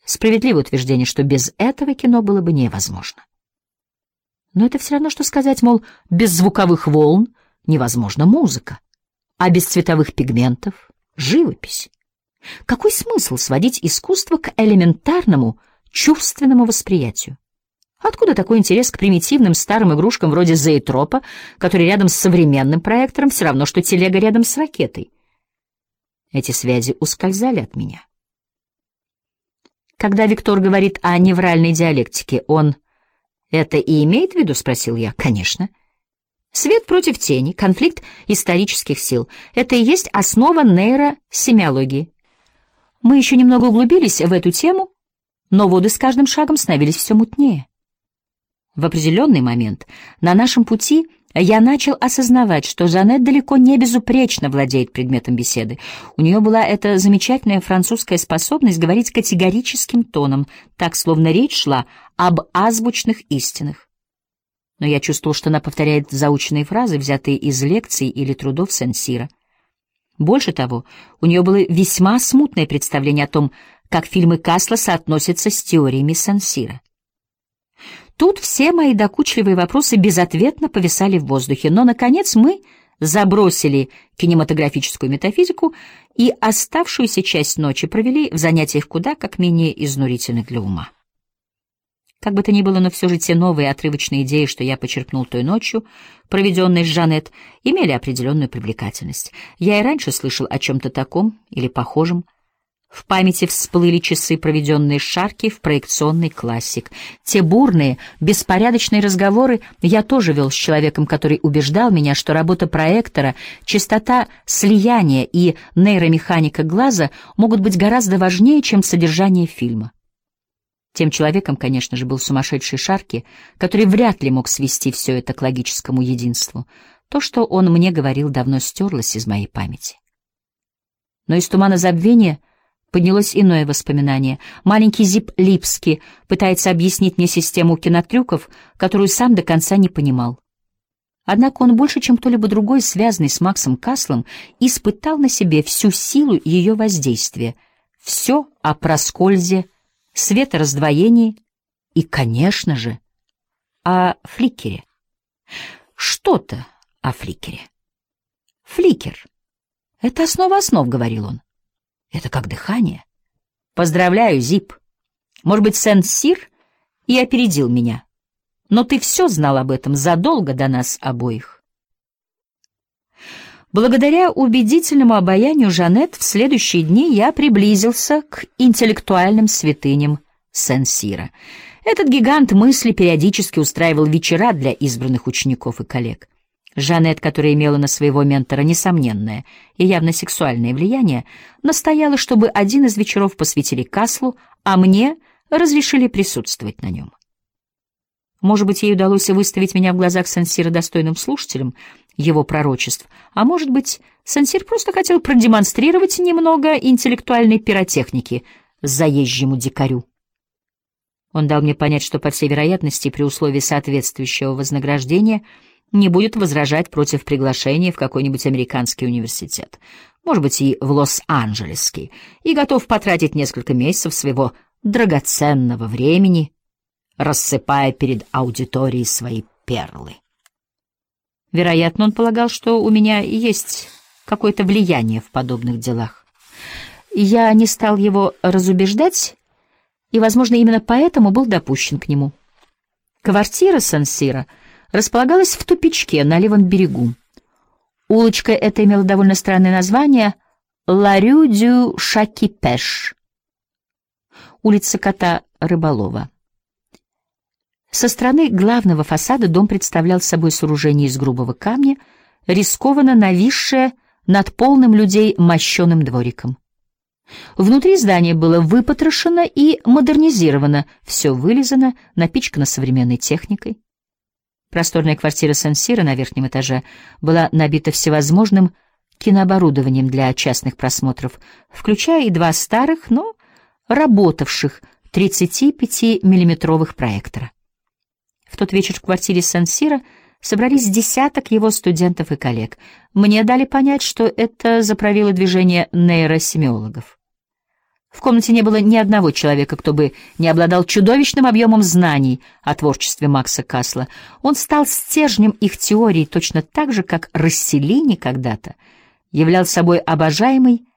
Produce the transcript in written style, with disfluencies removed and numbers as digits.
Справедливое утверждение, что без этого кино было бы невозможно. Но это все равно, что сказать, мол, без звуковых волн невозможна музыка, а без цветовых пигментов — живопись. Какой смысл сводить искусство к элементарному чувственному восприятию? Откуда такой интерес к примитивным старым игрушкам вроде зоэтропа, который рядом с современным проектором все равно, что телега рядом с ракетой? Эти связи ускользали от меня. Когда Виктор говорит о невральной диалектике, он это и имеет в виду, спросил я. Конечно. Свет против тени, конфликт исторических сил — это и есть основа нейросемиологии. Мы еще немного углубились в эту тему, но воды с каждым шагом становились все мутнее. В определенный момент на нашем пути я начал осознавать, что Жанет далеко не безупречно владеет предметом беседы. У нее была эта замечательная французская способность говорить категорическим тоном, так, словно речь шла об азбучных истинах. Но я чувствовал, что она повторяет заученные фразы, взятые из лекций или трудов Сен-Сира. Больше того, у нее было весьма смутное представление о том, как фильмы Касла соотносятся с теориями Сен-Сира. Тут все мои докучливые вопросы безответно повисали в воздухе, но, наконец, мы забросили кинематографическую метафизику и оставшуюся часть ночи провели в занятиях куда как менее изнурительных для ума. Как бы то ни было, но все же те новые отрывочные идеи, что я почерпнул той ночью, проведенной с Жанет, имели определенную привлекательность. Я и раньше слышал о чем-то таком или похожем. В памяти всплыли часы, проведенные с Шарки в проекционный классик. Те бурные, беспорядочные разговоры я тоже вел с человеком, который убеждал меня, что работа проектора, частота слияния и нейромеханика глаза могут быть гораздо важнее, чем содержание фильма. Тем человеком, конечно же, был сумасшедший Шарки, который вряд ли мог свести все это к логическому единству. То, что он мне говорил, давно стерлось из моей памяти. Но из тумана забвения поднялось иное воспоминание. Маленький Зип Липский пытается объяснить мне систему кинотрюков, которую сам до конца не понимал. Однако он больше, чем кто-либо другой, связанный с Максом Каслом, испытал на себе всю силу ее воздействия. Все о проскользе, светораздвоении и, конечно же, о фликере. Что-то о фликере. Фликер — это основа основ, — говорил он. Это как дыхание. Поздравляю, Зип. Может быть, Сен-Сир и опередил меня. Но ты все знал об этом задолго до нас обоих. Благодаря убедительному обаянию Жанет в следующие дни я приблизился к интеллектуальным святыням Сен-Сира. Этот гигант мысли периодически устраивал вечера для избранных учеников и коллег. Жанет, которая имела на своего ментора несомненное и явно сексуальное влияние, настояла, чтобы один из вечеров посвятили Каслу, а мне разрешили присутствовать на нем. Может быть, ей удалось выставить меня в глазах Сен-Сира достойным слушателем его пророчеств, а может быть, Сен-Сир просто хотел продемонстрировать немного интеллектуальной пиротехники заезжему дикарю. Он дал мне понять, что, по всей вероятности, при условии соответствующего вознаграждения не будет возражать против приглашения в какой-нибудь американский университет, может быть, и в Лос-Анджелесский, и готов потратить несколько месяцев своего драгоценного времени, рассыпая перед аудиторией свои перлы. Вероятно, он полагал, что у меня есть какое-то влияние в подобных делах. Я не стал его разубеждать, и, возможно, именно поэтому был допущен к нему. Квартира Сен-Сира располагалась в тупичке на левом берегу. Улочка эта имела довольно странное название — «Ла Рю дю Шаки-Пеш» — улица кота-рыболова. Со стороны главного фасада дом представлял собой сооружение из грубого камня, рискованно нависшее над полным людей мощеным двориком. Внутри здание было выпотрошено и модернизировано, все вылизано, напичкано современной техникой. Просторная квартира Сен-Сира на верхнем этаже была набита всевозможным кинооборудованием для частных просмотров, включая и два старых, но работавших 35-миллиметровых проектора. В тот вечер в квартире Сен-Сира собрались десяток его студентов и коллег. Мне дали понять, что это заправило движение нейросемиологов. В комнате не было ни одного человека, кто бы не обладал чудовищным объемом знаний о творчестве Макса Касла. Он стал стержнем их теории точно так же, как Расселини когда-то являл собой обожаемый